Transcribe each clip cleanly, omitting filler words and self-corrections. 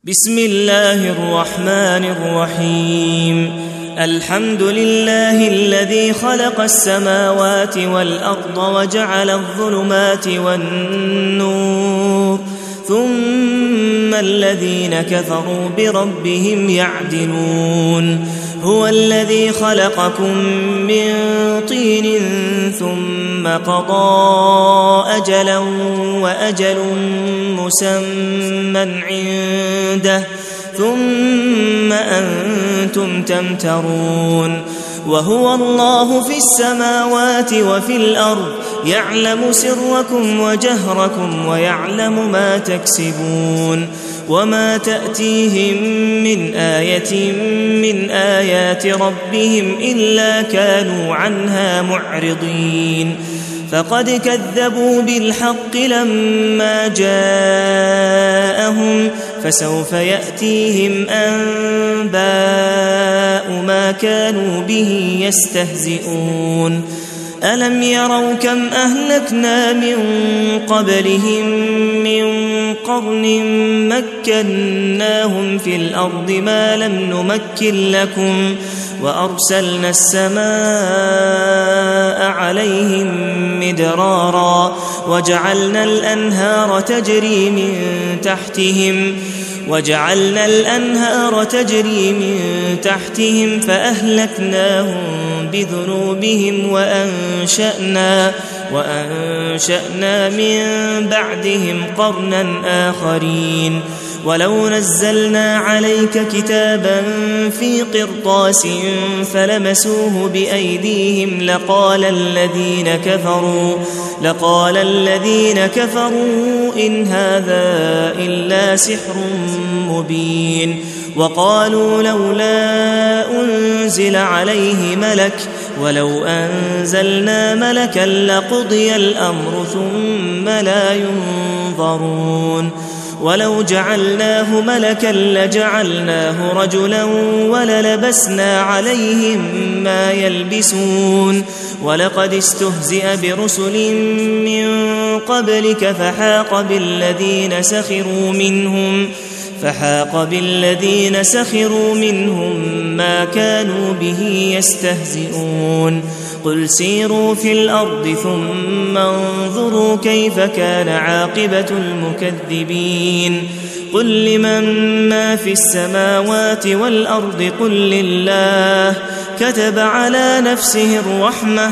بسم الله الرحمن الرحيم. الحمد لله الذي خلق السماوات والأرض وجعل الظلمات والنور ثم الذين كفروا بربهم يعدلون. هو الذي خلقكم من طين ثم قضى أجلا وأجل مسمى عنده ثم أنتم تمترون. وهو الله في السماوات وفي الأرض يعلم سركم وجهركم ويعلم ما تكسبون. وما تأتيهم من آية من آيات ربهم إلا كانوا عنها معرضين. فقد كذبوا بالحق لما جاءهم فسوف يأتيهم أنباء ما كانوا به يستهزئون. ألم يروا كم أهلكنا من قبلهم من قرن مكناهم في الأرض ما لم نمكن لكم وأرسلنا السماء عليهم مدرارا وجعلنا الأنهار تجري من تحتهم فأهلكناهم بذنوبهم وأنشأنا من بعدهم قرنا آخرين. ولو نزلنا عليك كتابا في قرطاس فلمسوه بأيديهم لقال الذين كفروا إن هذا إلا سحر مبين. وقالوا لولا أنزل عليه ملك ولو أنزلنا ملكا لقضي الأمر ثم لا ينظرون. ولو جعلناه ملكا لجعلناه رجلا وللبسنا عليهم ما يلبسون. ولقد استهزئ برسل من قبلك فحاق بالذين سخروا منهم ما كانوا به يستهزئون. قل سيروا في الأرض ثم انظروا كيف كان عاقبة المكذبين. قل لمن ما في السماوات والأرض قل لله كتب على نفسه الرحمة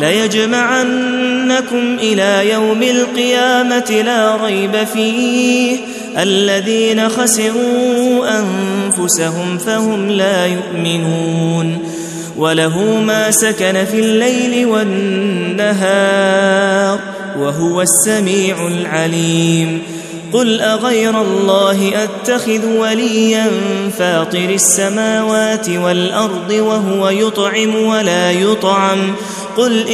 ليجمعنكم إلى يوم القيامة لا ريب فيه الذين خسروا أنفسهم فهم لا يؤمنون. وله ما سكن في الليل والنهار وهو السميع العليم. قل أغير الله أتخذ وليا فاطر السماوات والأرض وهو يطعم ولا يطعم. قل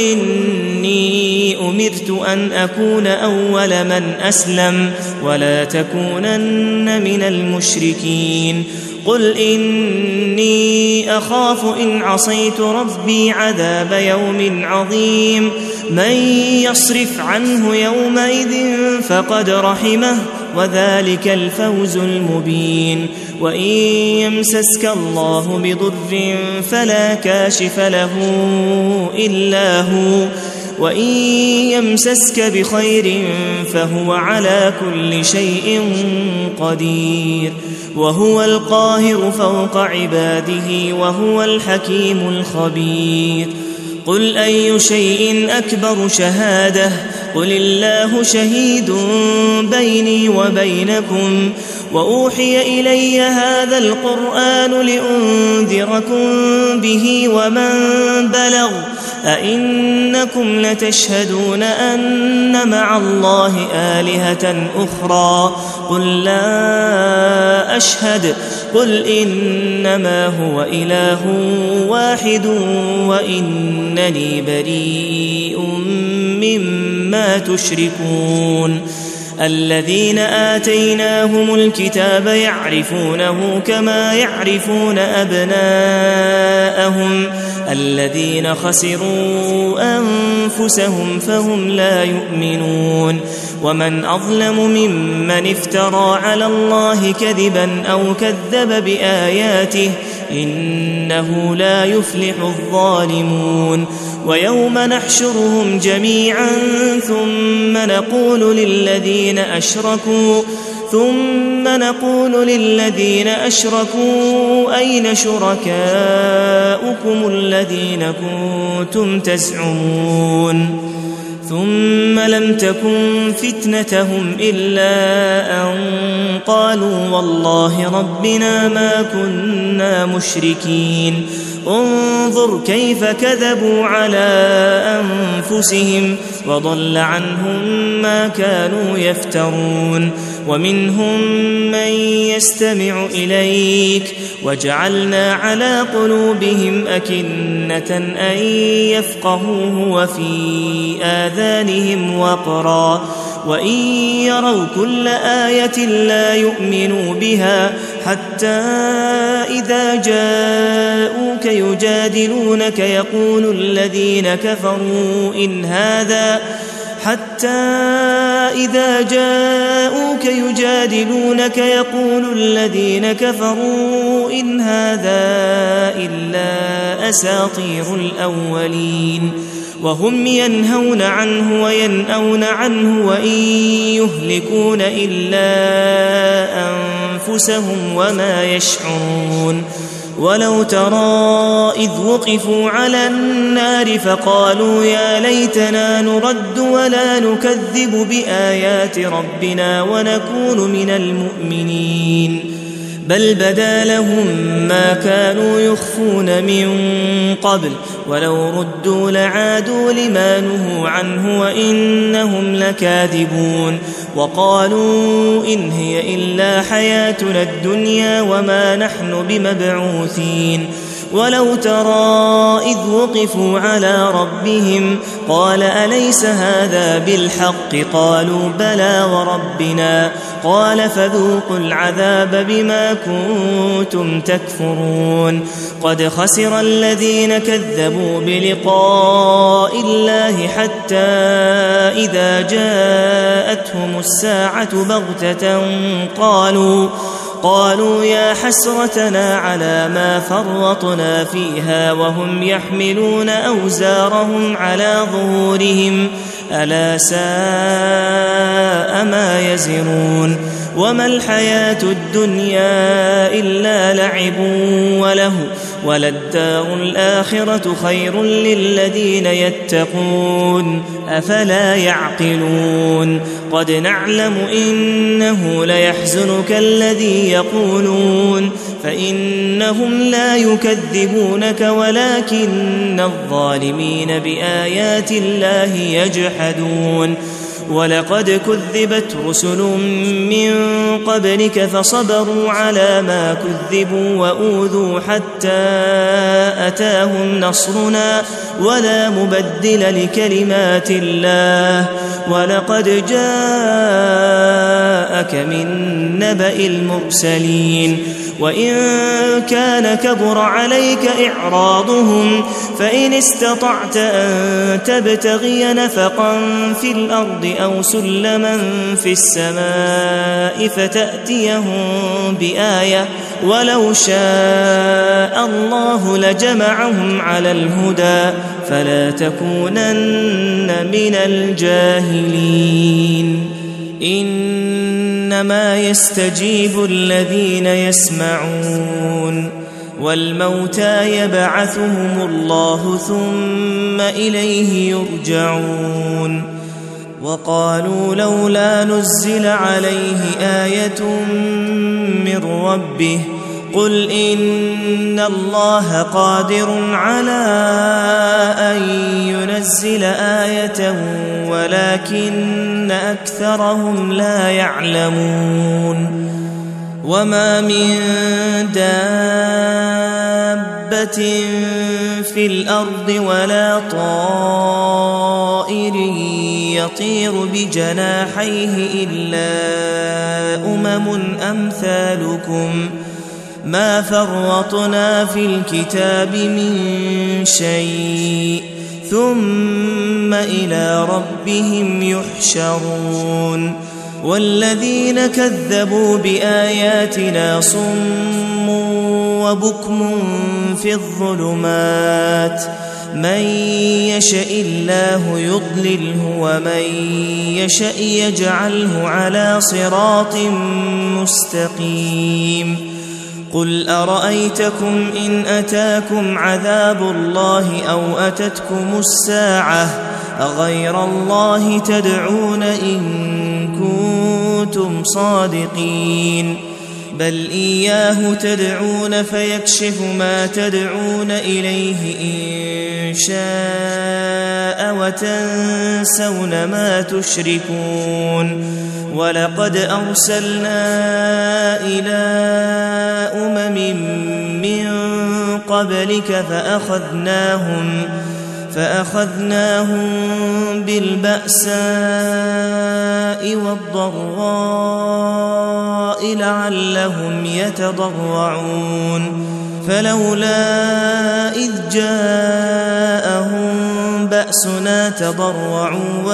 إني أمرت أن أكون أول من أسلم ولا تكونن من المشركين. قل إني أخاف إن عصيت ربي عذاب يوم عظيم. من يصرف عنه يومئذ فقد رحمه وذلك الفوز المبين. وإن يمسسك الله بضر فلا كاشف له إلا هو وإن يمسسك بخير فهو على كل شيء قدير. وهو القاهر فوق عباده وهو الحكيم الخبير. قل أي شيء أكبر شهادة قل الله شهيد بيني وبينكم وأوحي إلي هذا القرآن لأنذركم به ومن بلغ أئنكم لتشهدون أن مع الله آلهة أخرى قل لا أشهد قل إنما هو إله واحد وإنني بريء مما تشركون. الذين آتيناهم الكتاب يعرفونه كما يعرفون أبناءهم الذين خسروا أنفسهم فهم لا يؤمنون. ومن أظلم ممن افترى على الله كذبا أو كذب بآياته إنه لا يفلح الظالمون ويوم نحشرهم جميعا ثم نقول للذين أشركوا أين شركاؤكم الذين كنتم تزعمون ثم لم تكن فتنتهم إلا أن قالوا والله ربنا ما كنا مشركين انظر كيف كذبوا على أنفسهم وضل عنهم ما كانوا يفترون ومنهم من يستمع إليك وجعلنا على قلوبهم أكنة أن يفقهوه وفي آذانهم وقرا وإن يروا كل آية لا يؤمنوا بها حتى إذا جاءوك يجادلونك يقول الذين كفروا إن هذا إلا أساطير الأولين وهم ينهون عنه وينأون عنه وإن يهلكون إلا أنفسهم وما يشعرون ولو ترى إذ وقفوا على النار فقالوا يا ليتنا نرد ولا نكذب بآيات ربنا ونكون من المؤمنين بل بدا لهم ما كانوا يخفون من قبل ولو ردوا لعادوا لما نهوا عنه وإنهم لكاذبون وقالوا إن هي إلا حياتنا الدنيا وما نحن بمبعوثين ولو ترى إذ وقفوا على ربهم قال أليس هذا بالحق قالوا بلى وربنا قال فذوقوا العذاب بما كنتم تكفرون قد خسر الذين كذبوا بلقاء الله حتى إذا جاءتهم الساعة بغتة قالوا يا حسرتنا على ما فرطنا فيها وهم يحملون أوزارهم على ظهورهم ألا ساء ما يزرون وما الحياة الدنيا إلا لعب وله وللدار الآخرة خير للذين يتقون أفلا يعقلون قد نعلم إنه ليحزنك الذي يقولون فإنهم لا يكذبونك ولكن الظالمين بآيات الله يجحدون ولقد كذبت رسل من قبلك فصبروا على ما كذبوا وأوذوا حتى أتاهم نصرنا ولا مبدل لكلمات الله ولقد جاءك من نبأ المرسلين وإن كان كبر عليك إعراضهم فإن استطعت أن تبتغي نفقا في الأرض أو سلما في السماء فتأتيهم بآية ولو شاء الله لجمعهم على الهدى فلا تكونن من الجاهلين إنما يستجيب الذين يسمعون والموتى يبعثهم الله ثم إليه يرجعون وقالوا لولا نزل عليه آية من ربه قل إن الله قادر على أن ينزل آية ولكن أكثرهم لا يعلمون وما من دابة في الأرض ولا طائر يطير بجناحيه إلا أمثالكم ما فرطنا في الكتاب من شيء ثم إلى ربهم يحشرون والذين كذبوا بآياتنا صم وبكم في الظلمات من يشاء الله يضلله ومن يشاء يجعله على صراط مستقيم قل أرأيتكم إن أتاكم عذاب الله أو أتتكم الساعة أغير الله تدعون إن كنتم صادقين بل إياه تدعون فيكشف ما تدعون إليه إن شاء وتنسون ما تشركون ولقد أرسلنا إلى من قبلك فأخذناهم بالبأساء والضراء لعلهم يتضرعون فلولا إذ جاءهم بأسنا تضرعوا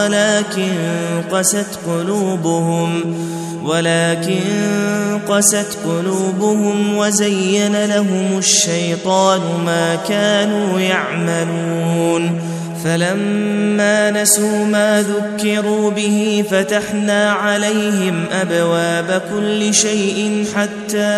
ولكن قست قلوبهم وزين لهم الشيطان ما كانوا يعملون فلما نسوا ما ذكروا به فتحنا عليهم أبواب كل شيء حتى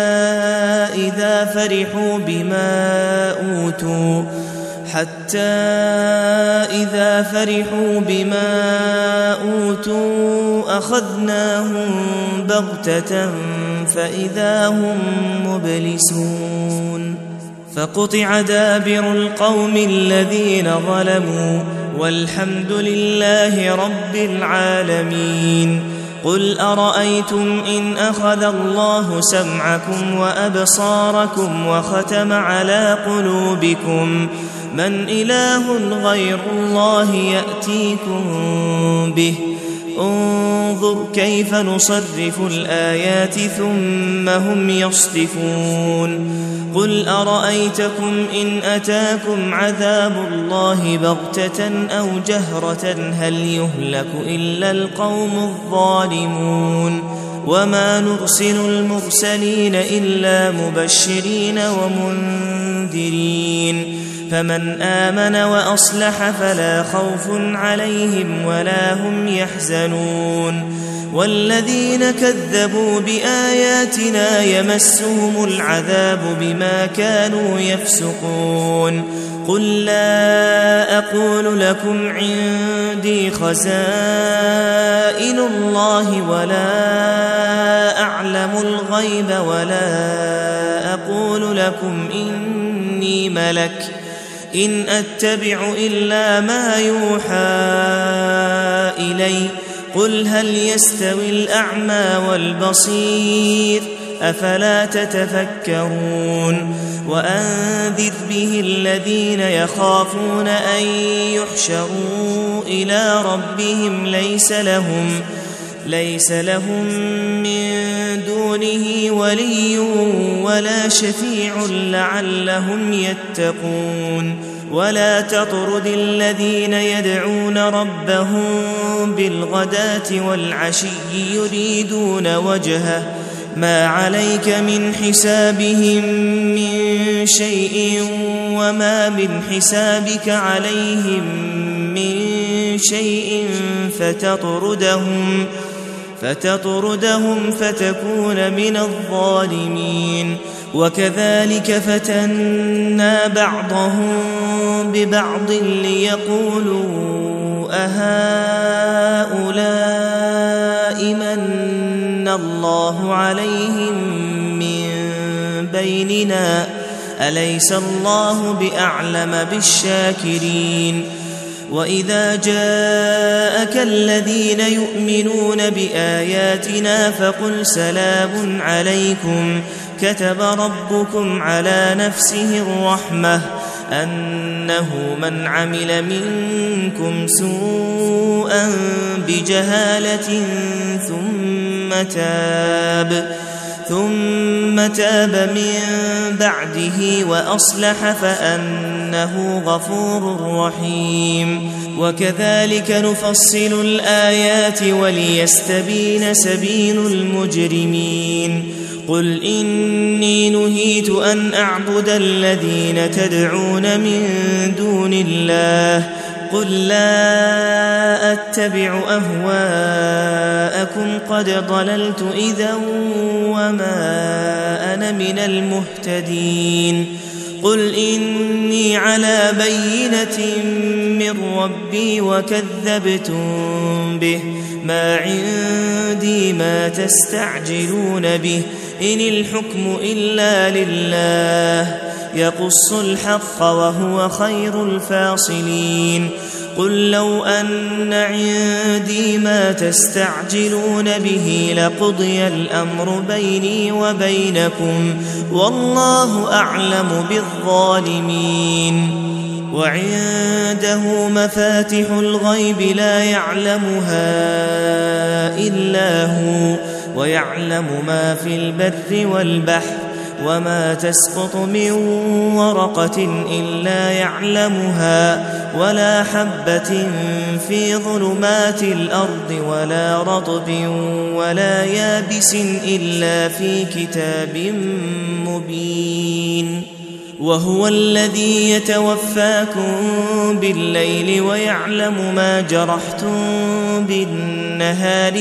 إذا فرحوا بما أوتوا أخذناهم بغتة فإذا هم مبلسون فقطع دابر القوم الذين ظلموا والحمد لله رب العالمين قل أرأيتم إن أخذ الله سمعكم وأبصاركم وختم على قلوبكم من إله غير الله يأتيكم به انظر كيف نصرف الآيات ثم هم يصدفون قل أرأيتكم إن أتاكم عذاب الله بغتة أو جهرة هل يهلك إلا القوم الظالمون وما نرسل المرسلين إلا مبشرين ومنذرين فمن آمن وأصلح فلا خوف عليهم ولا هم يحزنون والذين كذبوا بآياتنا يمسهم العذاب بما كانوا يفسقون قل لا أقول لكم عندي خزائن الله ولا أعلم الغيب ولا أقول لكم إني ملك إن أتبع إلا ما يوحى إلي قل هل يستوي الأعمى والبصير أفلا تتفكرون وأنذر به الذين يخافون أن يحشروا إلى ربهم ليس لهم من دونه ولي ولا شفيع لعلهم يتقون ولا تطرد الذين يدعون ربهم بالغداة والعشي يريدون وجهه ما عليك من حسابهم من شيء وما من حسابك عليهم من شيء فتطردهم فتكون من الظالمين وكذلك فتنا بعضهم ببعض ليقولوا أهؤلاء من الله عليهم من بيننا أليس الله بأعلم بالشاكرين وإذا جاءك الذين يؤمنون بآياتنا فقل سلام عليكم كتب ربكم على نفسه الرحمة أنه من عمل منكم ثم تاب من بعده وأصلح فأنه غفور رحيم. وكذلك نفصل الآيات وليستبين سبيل المجرمين. قل إني نهيت أن أعبد الذين تدعون من دون الله قل لا أتبع أهواءكم قد ضللت إذا وما أنا من المهتدين. قل إني على بينة من ربي وكذبتم به ما عندي ما تستعجلون به إن الحكم إلا لله يقص الحق وهو خير الفاصلين. قل لو أن عندي ما تستعجلون به لقضي الأمر بيني وبينكم والله أعلم بالظالمين. وعنده مفاتح الغيب لا يعلمها إلا هو ويعلم ما في البر والبحر وما تسقط من ورقة إلا يعلمها ولا حبة في ظلمات الأرض ولا رطب ولا يابس إلا في كتاب مبين. وهو الذي يتوفاكم بالليل ويعلم ما جرحتم بالنهار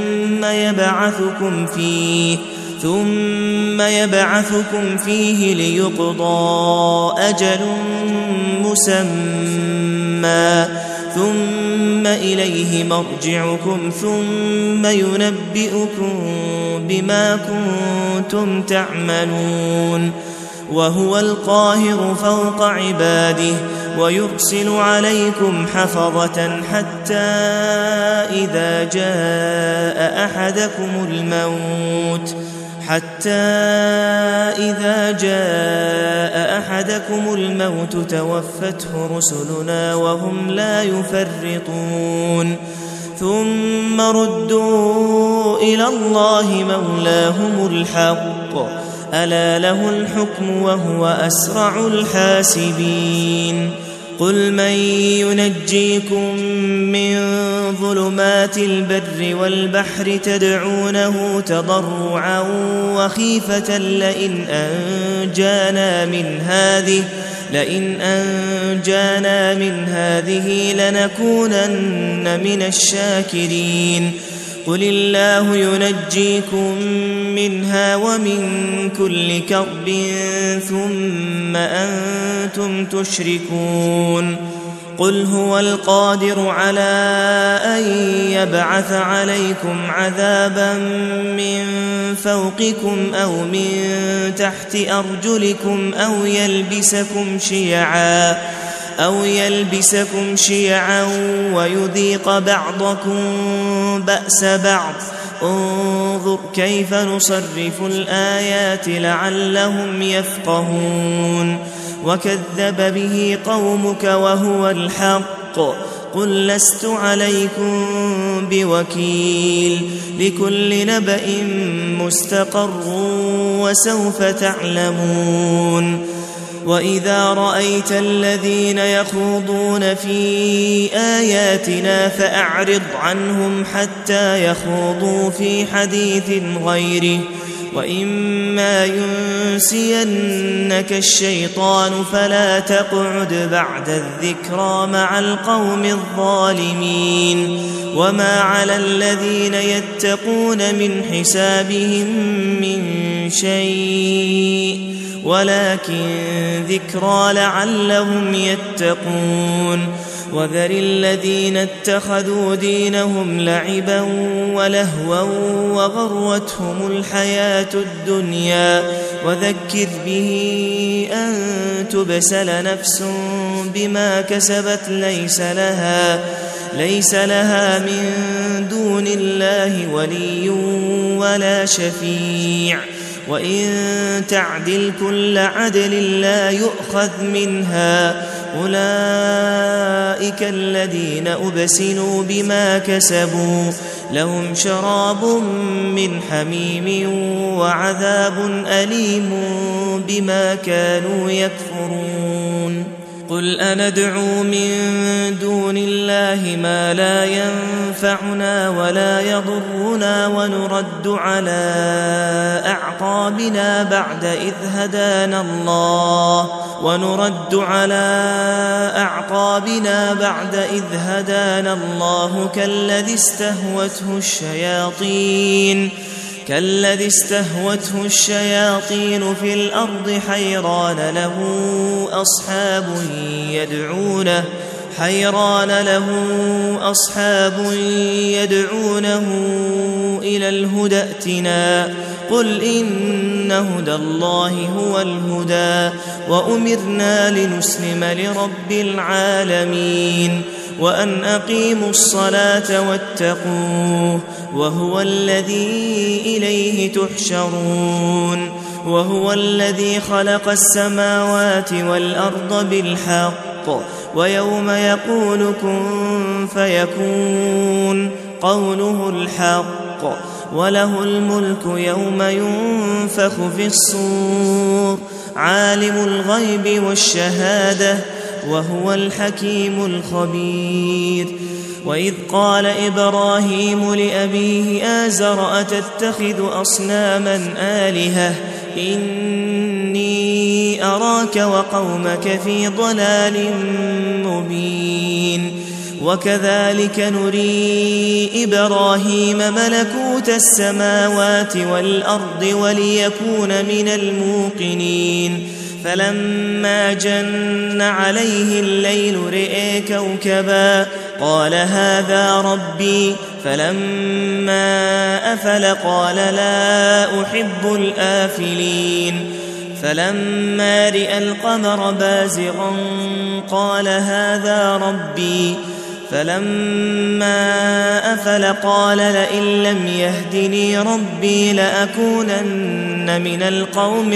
ثم يبعثكم فيه ليقضى أجل مسمى ثم إليه مرجعكم ثم ينبئكم بما كنتم تعملون. وهو القاهر فوق عباده ويرسل عليكم حفظة حتى إذا جاء أحدكم الموت توفته رسلنا وهم لا يفرطون. ثم ردوا إلى الله مولاهم الحق ألا له الحكم وهو أسرع الحاسبين. قل من ينجيكم من ظلمات البر والبحر تدعونه تضرعا وخيفة لئن أنجانا من هذه لنكونن من الشاكرين. قل الله ينجيكم منها ومن كل كرب ثم أنتم تشركون. قل هو القادر على أن يبعث عليكم عذابا من فوقكم أو من تحت أرجلكم أو يلبسكم شيعا ويذيق بعضكم بأس بعض. انظر كيف نصرف الآيات لعلهم يفقهون. وكذب به قومك وهو الحق قل لست عليكم بوكيل لكل نبأ مستقر وسوف تعلمون. وإذا رأيت الذين يخوضون في آياتنا فأعرض عنهم حتى يخوضوا في حديث غيره وإما ينسينك الشيطان فلا تقعد بعد الذكرى مع القوم الظالمين. وما على الذين يتقون من حسابهم من شيء ولكن ذكرى لعلهم يتقون. وذر الذين اتخذوا دينهم لعبا ولهوا وغرتهم الحياة الدنيا وذكر به أن تبسل نفس بما كسبت ليس لها من دون الله ولي ولا شفيع وإن تعدل كل عدل لا يؤخذ منها. أولئك الذين أبسلوا بما كسبوا لهم شراب من حميم وعذاب أليم بما كانوا يكفرون قل أندعو من دون الله ما لا ينفعنا ولا يضرنا ونرد على أعقابنا بعد إذ هدانا الله كالذي استهوته الشياطين في الأرض حيران له أصحاب يدعونه إلى الهدى ائتنا قل إن هدى الله هو الهدى وأمرنا لنسلم لرب العالمين وأن أقيموا الصلاة واتقوه وهو الذي إليه تحشرون وهو الذي خلق السماوات والأرض بالحق ويوم يقول كن فيكون قوله الحق وله الملك يوم ينفخ في الصور عالم الغيب والشهادة وهو الحكيم الخبير وإذ قال إبراهيم لأبيه آزر أتتخذ أصناما آلهة إني أراك وقومك في ضلال مبين وكذلك نري إبراهيم ملكوت السماوات والأرض وليكون من الموقنين فلما جن عليه الليل رئي كوكبا قال هذا ربي فلما أفل قال لا أحب الآفلين فلما رئى القمر بازغا قال هذا ربي فلما أفل قال لئن لم يهدني ربي لأكونن من القوم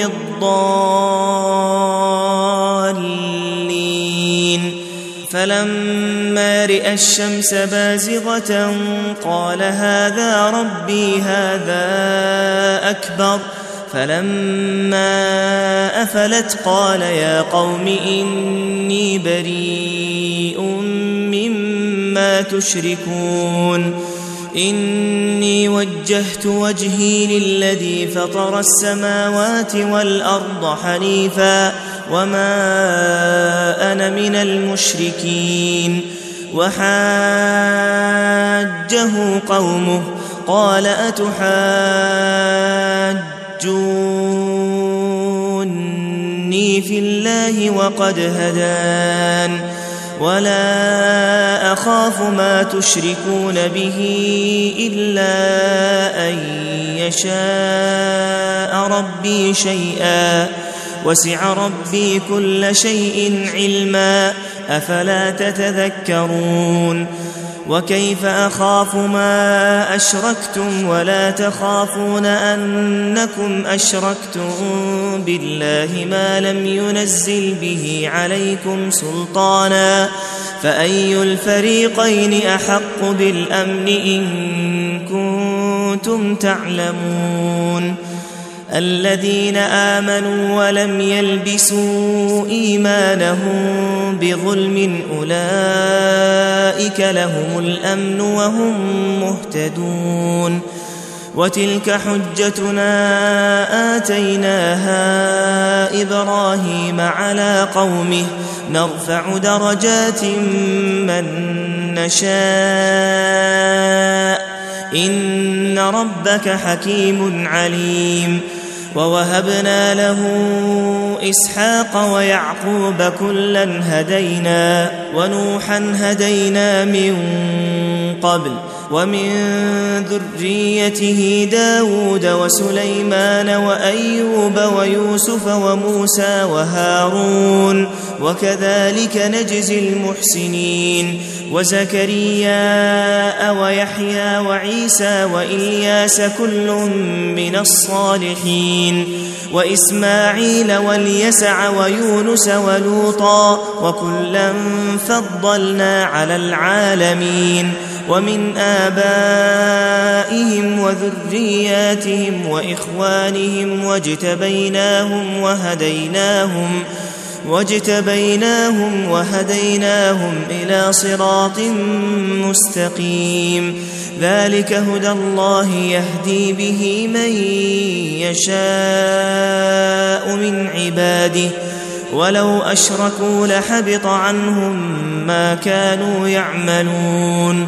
الضالين فلما رئى الشمس بازغة قال هذا ربي هذا أكبر فلما أفلت قال يا قوم إني بريء مما تشركون إني وجهت وجهي للذي فطر السماوات والأرض حنيفا وما أنا من المشركين وحاجه قومه قال أتحاجوني في الله وقد هدان ولا أخاف ما تشركون به إلا أن يشاء ربي شيئا وسع ربي كل شيء علما أفلا تتذكرون وكيف أخاف ما أشركتم ولا تخافون أنكم أشركتم بالله ما لم ينزل به عليكم سلطانا فأي الفريقين أحق بالأمن إن كنتم تعلمون الذين آمنوا ولم يلبسوا إيمانهم بظلم أولئك لهم الأمن وهم مهتدون وتلك حجتنا آتيناها إبراهيم على قومه نرفع درجات من نشاء إن ربك حكيم عليم ووهبنا له إسحاق ويعقوب كلا هدينا ونوحا هدينا من قبل ومن ذريته داود وسليمان وأيوب ويوسف وموسى وهارون وكذلك نجزي المحسنين وزكريا ويحيى وعيسى وإلياس كل من الصالحين وإسماعيل واليسع ويونس ولوطا وكلا فضلنا على العالمين ومن آبائهم وذرياتهم وإخوانهم واجتبيناهم وهديناهم إلى صراط مستقيم ذلك هدى الله يهدي به من يشاء من عباده ولو أشركوا لحبط عنهم ما كانوا يعملون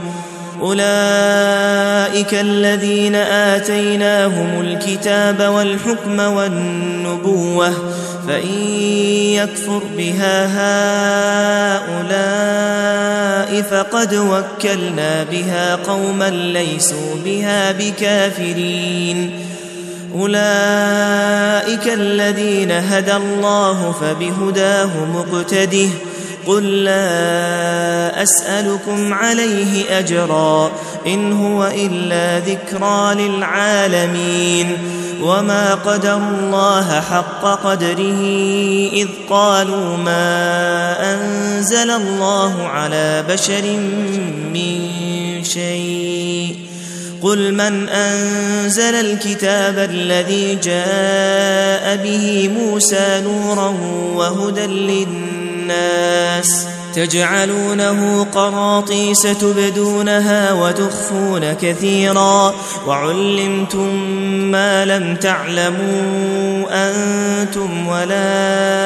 أولئك الذين آتيناهم الكتاب والحكم والنبوة فإن يكفر بها هؤلاء فقد وكلنا بها قوما ليسوا بها بكافرين أولئك الذين هدى الله فبهداه مقتده قل لا أسألكم عليه أجرا إن هو إلا ذكرى للعالمين وما قدروا الله حق قدره إذ قالوا ما أنزل الله على بشر من شيء قل من أنزل الكتاب الذي جاء به موسى نورا وهدى للناس تجعلونه قراطيس تبدونها وتخفون كثيرا وعلمتم ما لم تعلموا أنتم ولا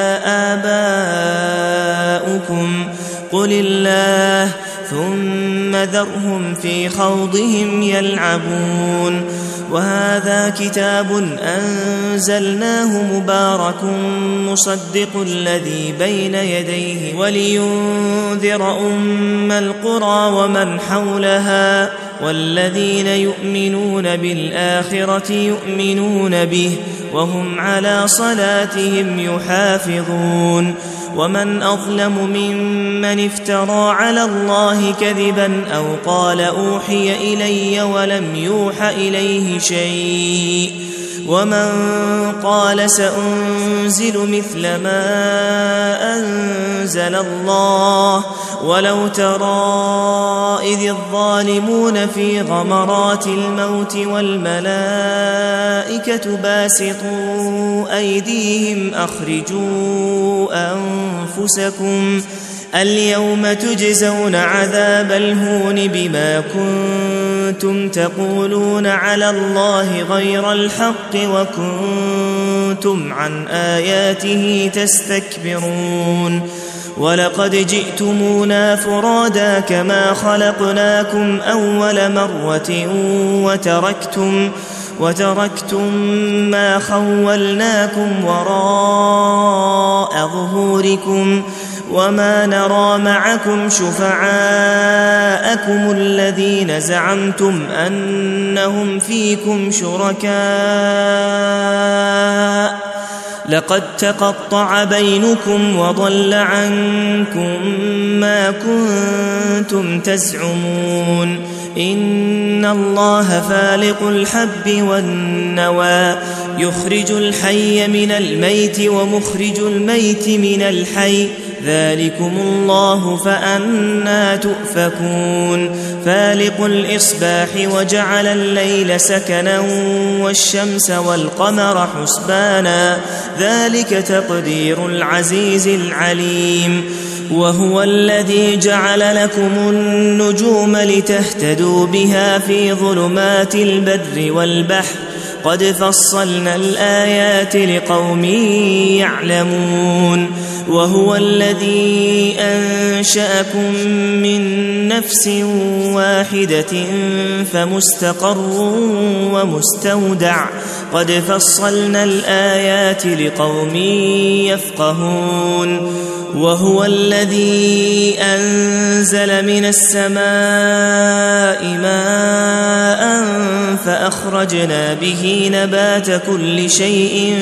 آباؤكم قل الله ثم ذرهم في خوضهم يلعبون وهذا كتاب أنزلناه مبارك مصدق الذي بين يديه ولينذر أم القرى ومن حولها والذين يؤمنون بالآخرة يؤمنون به وهم على صلاتهم يحافظون ومن أظلم ممن افترى على الله كذبا أو قال أوحي إلي ولم يوح إليه شيء ومن قال سأنزل مثل ما أنزل الله ولو ترى إذ الظالمون في غمرات الموت والملائكة باسطوا أيديهم أخرجوا أنفسكم اليوم تجزون عذاب الهون بما كنتم تقولون على الله غير الحق وكنتم عن آياته تستكبرون ولقد جئتمونا فرادا كما خلقناكم أول مرة وتركتم ما خولناكم وراء ظهوركم وما نرى معكم شفعاءكم الذين زعمتم أنهم فيكم شركاء لقد تقطع بينكم وضل عنكم ما كنتم تزعمون إن الله فالق الحب والنوى يخرج الحي من الميت ومخرج الميت من الحي ذلكم الله فأنى تؤفكون فالق الإصباح وجعل الليل سكنا والشمس والقمر حسبانا ذلك تقدير العزيز العليم وهو الذي جعل لكم النجوم لتهتدوا بها في ظلمات البر والبحر قد فصلنا الآيات لقوم يعلمون وهو الذي أنشأكم من نفس واحدة فمستقر ومستودع قد فصلنا الآيات لقوم يفقهون وهو الذي أنزل من السماء ماء فأخرجنا به نبات كل شيء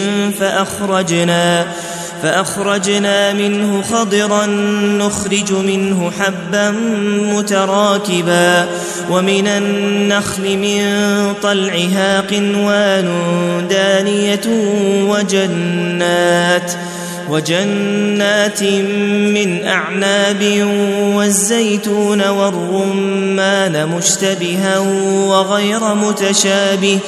فأخرجنا منه خضرا نخرج منه حبا متراكبا ومن النخل من طلعها قنوان دانية وجنات من أعناب والزيتون والرمان مشتبها وغير متشابه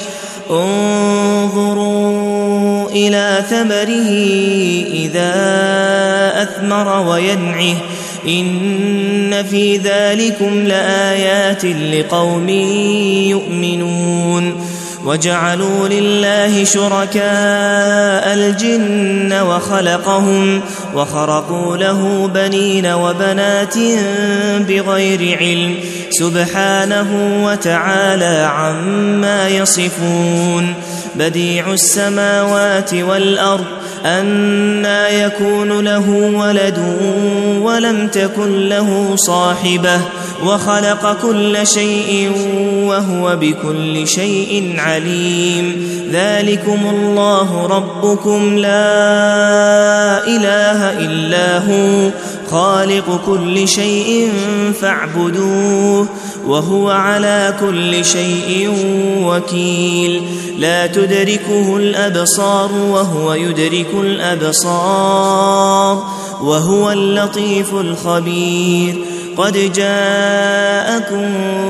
انظروا إلى ثمره إذا أثمر وينعه إن في ذلكم لآيات لقوم يؤمنون وجعلوا لله شركاء الجن وخلقهم وخرقوا له بنين وبنات بغير علم سبحانه وتعالى عما يصفون بديع السماوات والأرض أنى يكون له ولد ولم تكن له صاحبة وخلق كل شيء وهو بكل شيء عليم ذلكم الله ربكم لا إله إلا هو خالق كل شيء فاعبدوه وهو على كل شيء وكيل لا تدركه الأبصار وهو يدرك الأبصار وهو اللطيف الخبير قد جاءكم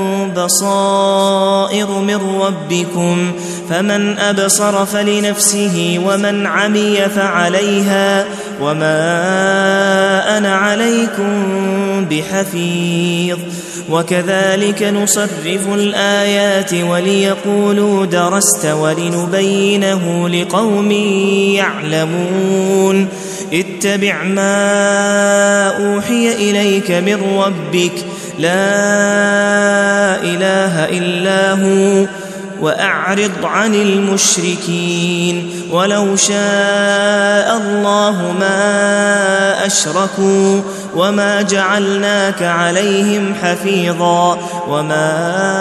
بصائر من ربكم فمن أبصر فلنفسه ومن عمي فعليها وما أنا عليكم بحفيظ وكذلك نصرف الآيات وليقولوا درست ولنبينه لقوم يعلمون اتبع ما أوحي إليك من ربك لا إله إلا هو وأعرض عن المشركين ولو شاء الله ما أشركوا وما جعلناك عليهم حفيظا وما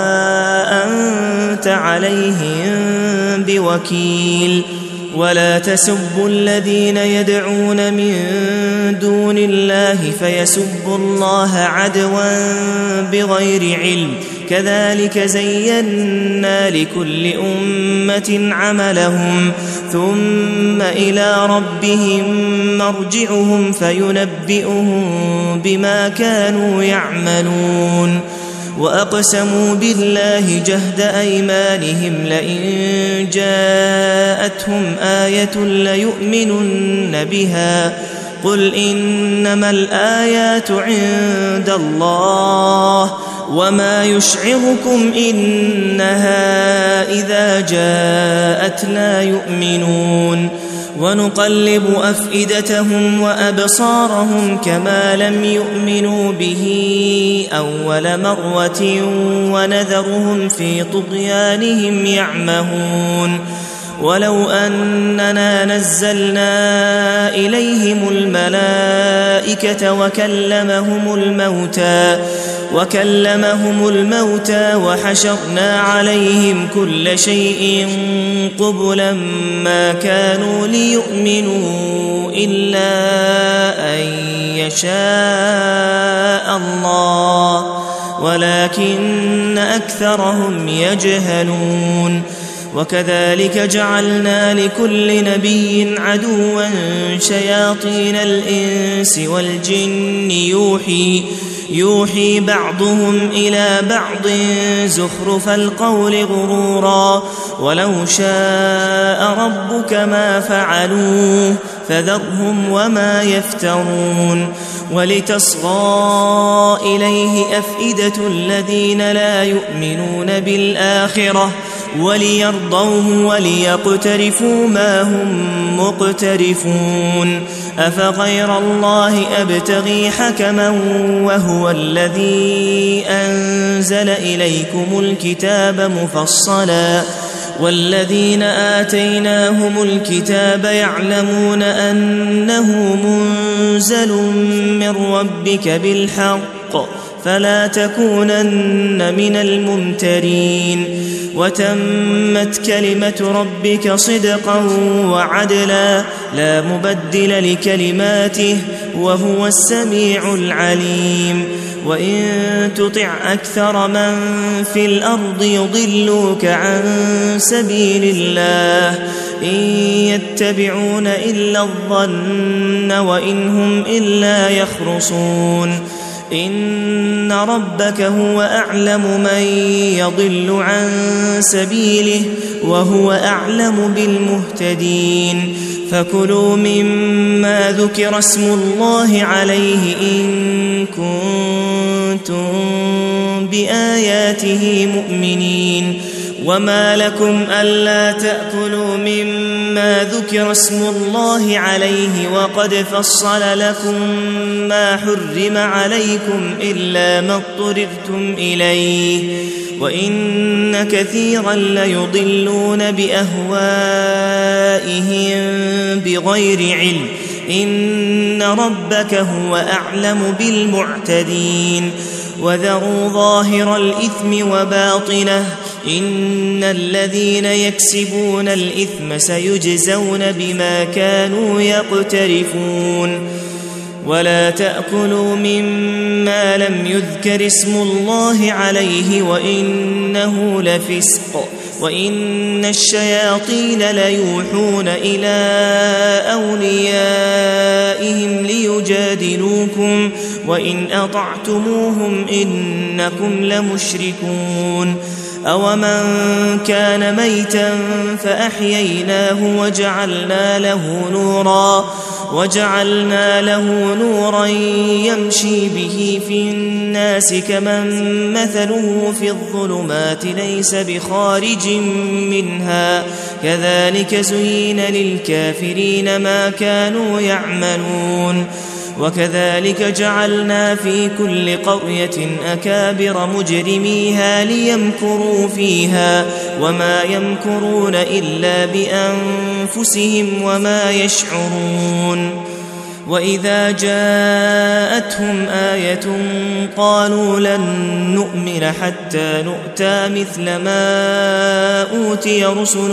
أنت عليهم بوكيل ولا تسبوا الذين يدعون من دون الله فيسبوا الله عدوا بغير علم كذلك زينا لكل أمة عملهم ثم إلى ربهم مرجعهم فينبئهم بما كانوا يعملون وأقسموا بالله جهد أيمانهم لئن جاءتهم آية ليؤمنن بها قل إنما الآيات عند الله وما يشعركم إنها إذا جاءت لا يؤمنون ونقلب أفئدتهم وأبصارهم كما لم يؤمنوا به أول مرة ونذرهم في طغيانهم يعمهون ولو أننا نزلنا إليهم الملائكة وكلمهم الموتى وحشرنا عليهم كل شيء قبلا ما كانوا ليؤمنوا إلا أن يشاء الله ولكن أكثرهم يجهلون وكذلك جعلنا لكل نبي عدوا شياطين الإنس والجن يوحي بعضهم إلى بعض زخرف القول غرورا ولو شاء ربك ما فعلوه فذرهم وما يفترون ولتصغى إليه أفئدة الذين لا يؤمنون بالآخرة وليرضوه وليقترفوا ما هم مقترفون أفغير الله أبتغي حكما وهو الذي أنزل إليكم الكتاب مفصلا والذين آتيناهم الكتاب يعلمون أنه منزل من ربك بالحق فلا تكونن من الممترين وتمت كلمة ربك صدقا وعدلا لا مبدل لكلماته وهو السميع العليم وإن تطع أكثر من في الأرض يضلوك عن سبيل الله إن يتبعون إلا الظن وإن هم إلا يخرصون إن ربك هو أعلم من يضل عن سبيله وهو أعلم بالمهتدين فكلوا مما ذكر اسم الله عليه إن كنتم بآياته مؤمنين وما لكم ألا تأكلوا مما ذكر اسم الله عليه وقد فصل لكم ما حرم عليكم إلا ما اضطررتم إليه وإن كثيرا ليضلون بأهوائهم بغير علم إن ربك هو أعلم بالمعتدين وذروا ظاهر الإثم وباطنه إن الذين يكسبون الإثم سيجزون بما كانوا يقترفون ولا تأكلوا مما لم يذكر اسم الله عليه وإنه لفسق وإن الشياطين ليوحون إلى أوليائهم ليجادلوكم وإن أطعتموهم إنكم لمشركون أومن كان ميتا فأحييناه وجعلنا له نورا يمشي به في الناس كمن مثله في الظلمات ليس بخارج منها كذلك زين للكافرين ما كانوا يعملون وكذلك جعلنا في كل قرية أكابر مجرميها ليمكروا فيها وما يمكرون إلا بأنفسهم وما يشعرون وإذا جاءتهم آية قالوا لن نؤمن حتى نؤتى مثل ما أوتي رسل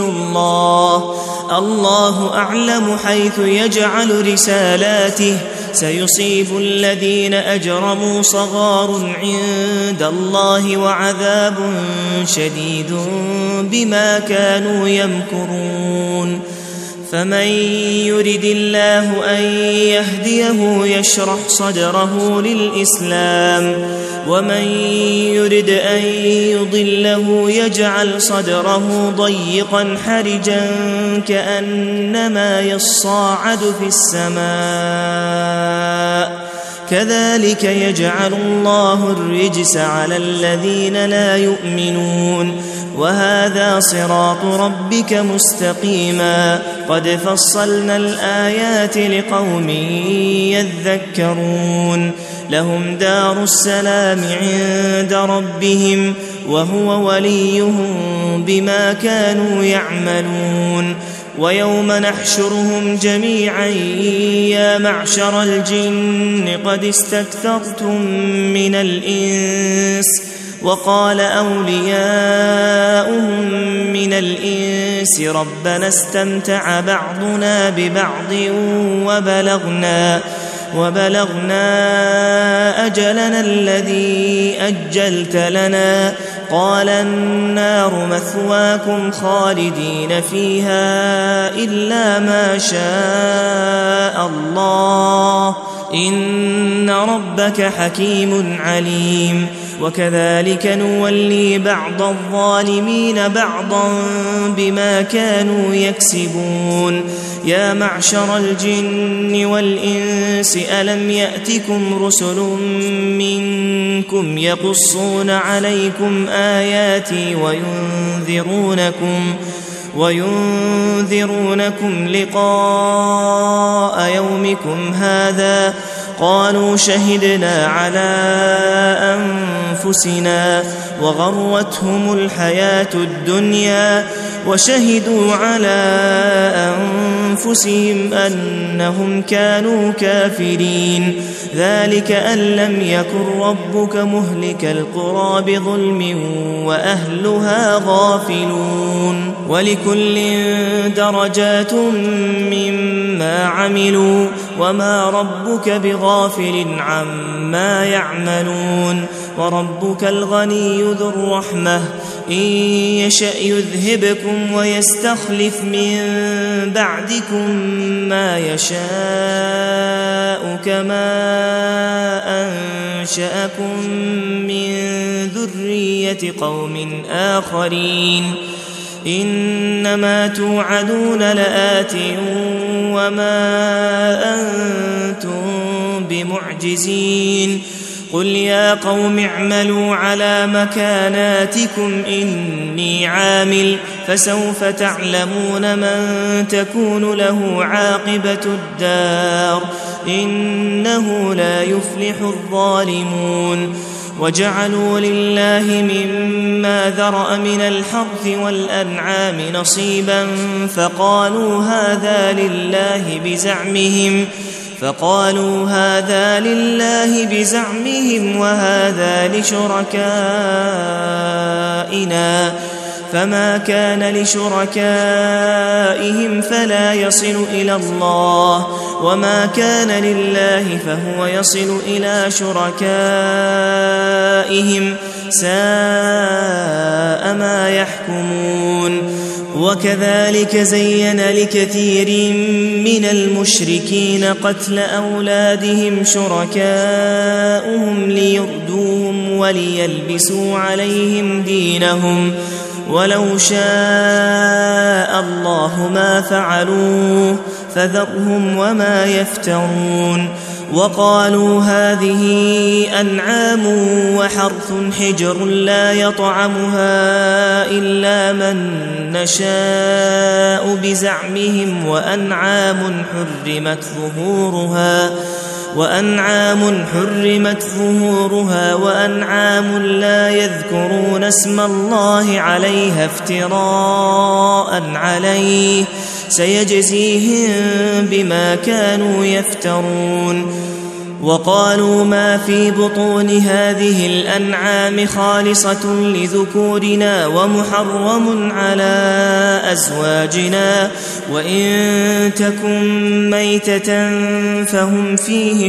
الله أعلم حيث يجعل رسالاته سيصيب الذين أجرموا صغار عند الله وعذاب شديد بما كانوا يمكرون فمن يرد الله أن يهديه يشرح صدره للإسلام ومن يرد أن يضله يجعل صدره ضيقا حرجا كأنما يصاعد في السماء كذلك يجعل الله الرجس على الذين لا يؤمنون وهذا صراط ربك مستقيما قد فصلنا الآيات لقوم يذكرون لهم دار السلام عند ربهم وهو وليهم بما كانوا يعملون ويوم نحشرهم جميعا يا معشر الجن قد استكثرتم من الإنس وقال أولياؤهم من الإنس ربنا استمتع بعضنا ببعض وبلغنا أجلنا الذي أجلت لنا قال النار مثواكم خالدين فيها إلا ما شاء الله إن ربك حكيم عليم وكذلك نولي بعض الظالمين بعضا بما كانوا يكسبون يا معشر الجن والإنس ألم يأتكم رسل منكم يقصون عليكم آياتي وينذرونكم لقاء يومكم هذا قالوا شهدنا على أنفسنا وغرتهم الحياة الدنيا وشهدوا على أنفسهم أنهم كانوا كافرين ذلك أن لم يكن ربك مهلك القرى بظلم وأهلها غافلون ولكل درجات مما عملوا وما ربك بغافل عما يعملون وربك الغني ذو الرحمة إن يشأ يذهبكم ويستخلف من بعدكم ما يشاء كما أنشأكم من ذرية قوم آخرين إنما توعدون لآت وما أنتم بمعجزين قل يا قوم اعملوا على مكاناتكم إني عامل فسوف تعلمون من تكون له عاقبة الدار إنه لا يفلح الظالمون وجعلوا لله مما ذرأ من الحرث والأنعام نصيبا فقالوا هذا لله بزعمهم وهذا لشركائنا فما كان لشركائهم فلا يصل إلى الله وما كان لله فهو يصل إلى شركائهم ساء ما يحكمون وكذلك زين لكثير من المشركين قتل أولادهم شركاؤهم ليردوهم وليلبسوا عليهم دينهم ولو شاء الله ما فعلوه فذرهم وما يفترون وقالوا هذه أنعام وحرث حجر لا يطعمها إلا من نشاء بزعمهم وأنعام حرمت ظهورها وأنعام لا يذكرون اسم الله عليها افتراء عليه سيجزيهم بما كانوا يفترون وقالوا ما في بطون هذه الأنعام خالصة لذكورنا ومحرم على أزواجنا وإن تكن ميتة فهم فيه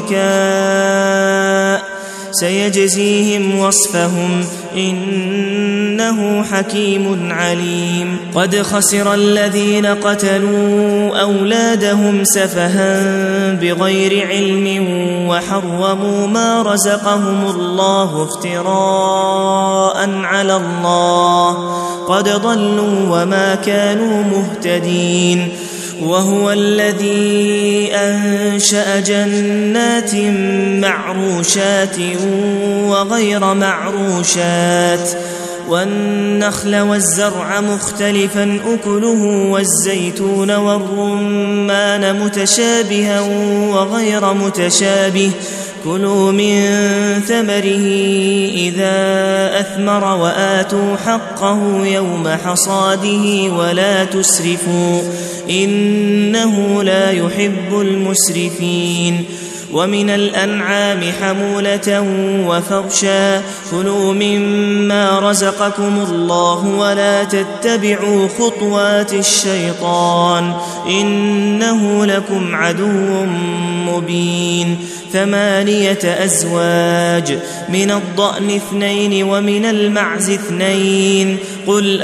شركاء سيجزيهم وصفهم إنه حكيم عليم قد خسر الذين قتلوا أولادهم سفها بغير علم وحرموا ما رزقهم الله افتراء على الله قد ضلوا وما كانوا مهتدين وهو الذي أنشأ جنات معروشات وغير معروشات والنخل والزرع مختلفا أكله والزيتون والرمان متشابها وغير متشابه كلوا من ثمره إذا أثمر وآتوا حقه يوم حصاده ولا تسرفوا إنه لا يحب المسرفين ومن الأنعام حمولة وفرشا كلوا مما رزقكم الله ولا تتبعوا خطوات الشيطان إنه لكم عدو مبين 8 أزواج من الضأن 2 ومن المعز 2 قل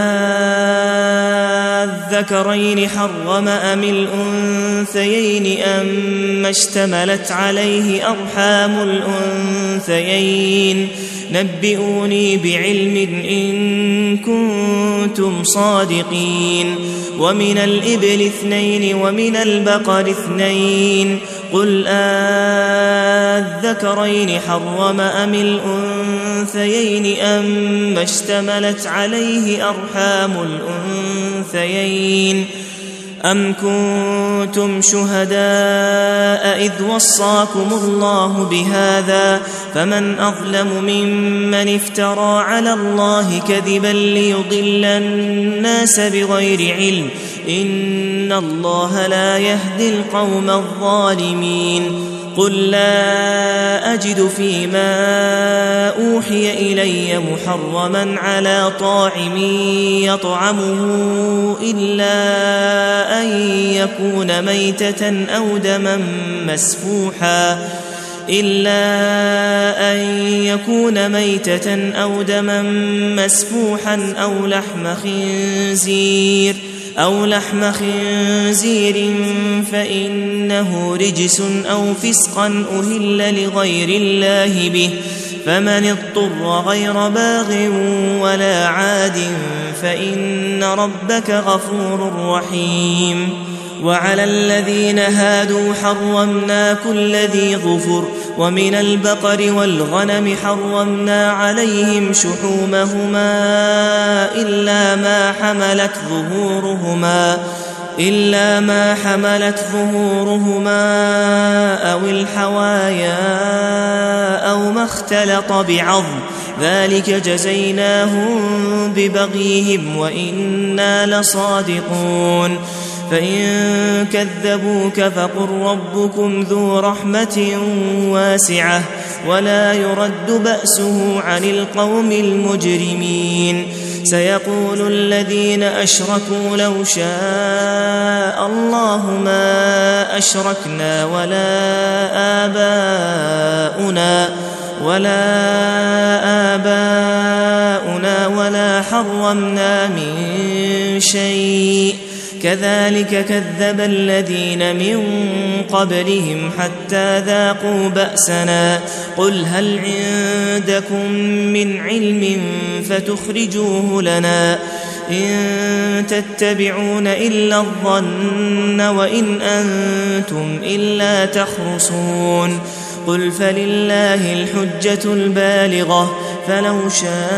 الذكرين حرم أم الأنثيين أما اشتملت عليه أرحام الأنثيين نبئوني بعلم إن كنتم صادقين ومن الإبل 2 ومن البقر 2 قل الذكرين حرم أم الأنثيين أما اشتملت عليه أرحام الأنثيين أم كنتم شهداء إذ وصاكم الله بهذا فمن أظلم ممن افترى على الله كذبا ليضل الناس بغير علم إن الله لا يهدي القوم الظالمين قل لا أجد فيما أوحي إلي محرما على طاعم يطعمه إلا أن يكون ميتة أو دما مسفوحا أو لحم خنزير فإنه رجس أو فسقا أهل لغير الله به فمن اضطر غير باغ ولا عاد فإن ربك غفور رحيم. وعلى الذين هادوا حرمنا كل ذي ظفر ومن البقر والغنم حرمنا عليهم شحومهما إلا ما حملت ظهورهما أو الحوايا أو ما اختلط بعظم ذلك جزيناهم ببغيهم وإنا لصادقون. فإن كذبوك فقل ربكم ذو رحمة واسعة ولا يرد بأسه عن القوم المجرمين. سيقول الذين أشركوا لو شاء الله ما أشركنا ولا آباؤنا ولا حرمنا من شيء كذلك كذب الذين من قبلهم حتى ذاقوا بأسنا. قل هل عندكم من علم فتخرجوه لنا إن تتبعون إلا الظن وإن أنتم إلا تخرصون. قل فلله الحجة البالغة فلو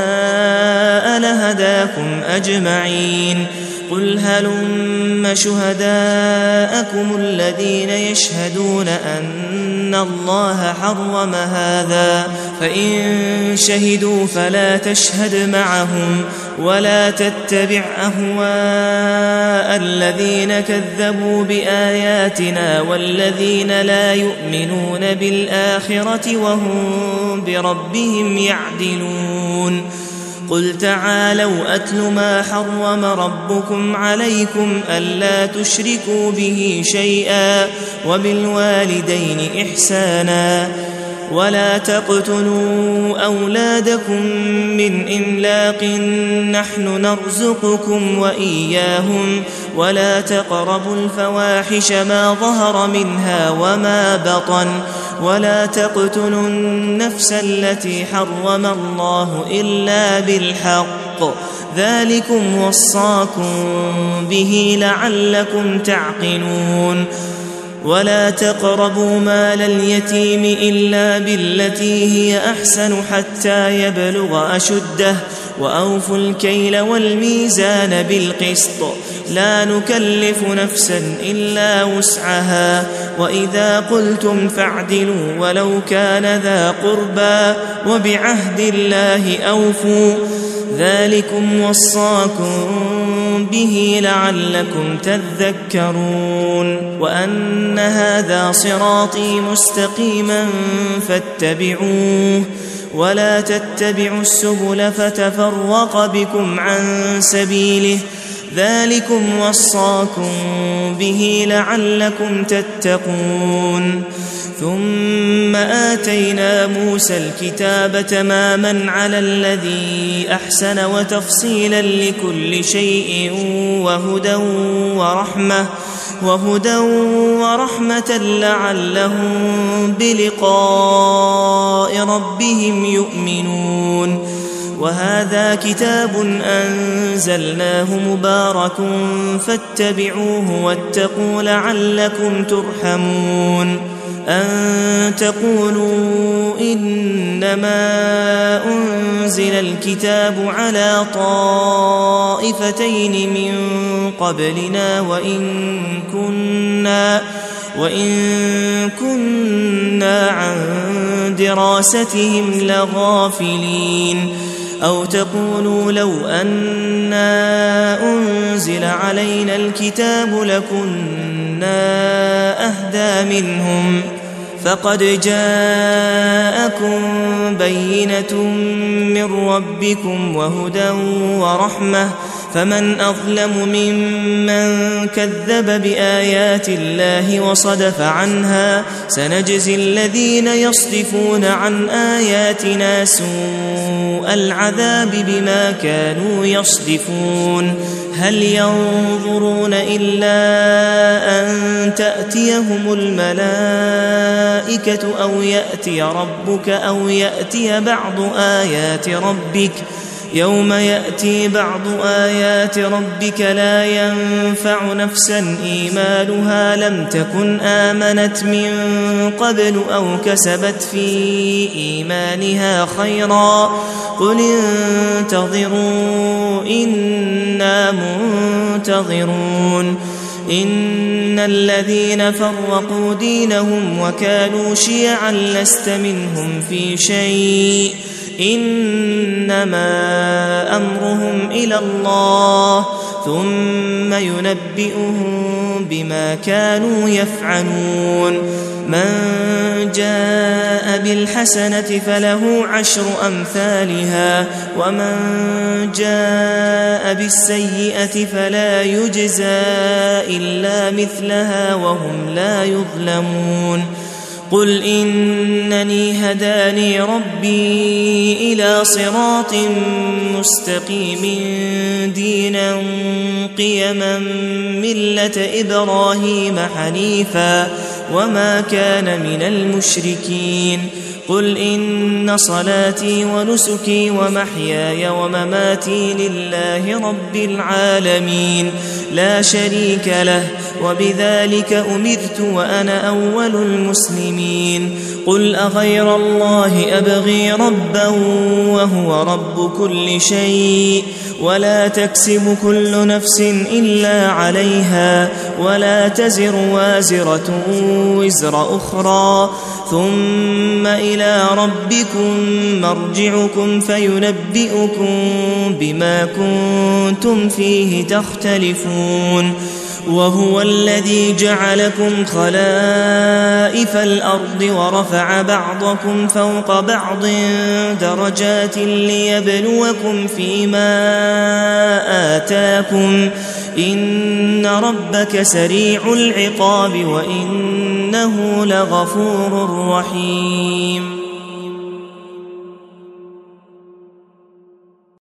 شاء لهداكم أجمعين. قل هلم شهداءكم الذين يشهدون أن الله حرم هذا فإن شهدوا فلا تشهد معهم ولا تتبع أهواء الذين كذبوا بآياتنا والذين لا يؤمنون بالآخرة وهم بربهم يعدلون. قل تعالوا أتل ما حرم ربكم عليكم ألا تشركوا به شيئا وبالوالدين إحسانا ولا تقتلوا أولادكم من إملاق نحن نرزقكم وإياهم ولا تقربوا الفواحش ما ظهر منها وما بطن ولا تقتلوا النفس التي حرم الله إلا بالحق ذلكم وصاكم به لعلكم تعقلون. ولا تقربوا مال اليتيم إلا بالتي هي أحسن حتى يبلغ أشده وأوفوا الكيل والميزان بالقسط لا نكلف نفسا إلا وسعها وإذا قلتم فاعدلوا ولو كان ذا قربى وبعهد الله أوفوا ذلكم وصاكم به لعلكم تذكرون. وأن هذا صراطي مستقيما فاتبعوه ولا تتبعوا السبل فتفرق بكم عن سبيله ذلكم وصاكم به لعلكم تتقون. ثم آتينا موسى الكتاب تماما على الذي أحسن وتفصيلا لكل شيء وهدى ورحمة لعلهم بلقاء ربهم يؤمنون. وهذا كتاب أنزلناه مبارك فاتبعوه واتقوا لعلكم ترحمون. أن تقولوا إنما أنزل الكتاب على طائفتين من قبلنا وإن كنا عن دراستهم لغافلين. أو تقولوا لو أنا أنزل علينا الكتاب لكنا أهدى منهم فقد جاءكم بينة من ربكم وهدى ورحمة فمن أظلم ممن كذب بآيات الله وصدف عنها سنجزي الذين يصدفون عن آياتنا سوء العذاب بما كانوا يصدفون هل ينظرون إلا أن تأتيهم الملائكة أو يأتي ربك أو يأتي بعض آيات ربك يوم يأتي بعض آيات ربك لا ينفع نفسا إيمانها لم تكن آمنت من قبل أو كسبت في إيمانها خيرا قل انتظروا إنا منتظرون إن الذين فرقوا دينهم وكانوا شيعا لست منهم في شيء إنما أمرهم إلى الله ثم ينبئهم بما كانوا يفعلون من جاء بالحسنة فله 10 أمثالها ومن جاء بالسيئة فلا يجزى إلا مثلها وهم لا يظلمون قل إنني هداني ربي إلى صراط مستقيم دينا قيما ملة إبراهيم حنيفا وما كان من المشركين قل إن صلاتي ونسكي ومحياي ومماتي لله رب العالمين لا شريك له وبذلك أمرت وأنا أول المسلمين قل أغير الله أبغي ربا وهو رب كل شيء ولا تكسب كل نفس إلا عليها ولا تزر وازرة وزر أخرى ثم إلى ربكم مرجعكم فينبئكم بما كنتم فيه تختلفون وهو الذي جعلكم خلائف الأرض ورفع بعضكم فوق بعض درجات ليبلوكم فيما آتاكم إن ربك سريع العقاب وإنه لغفور رحيم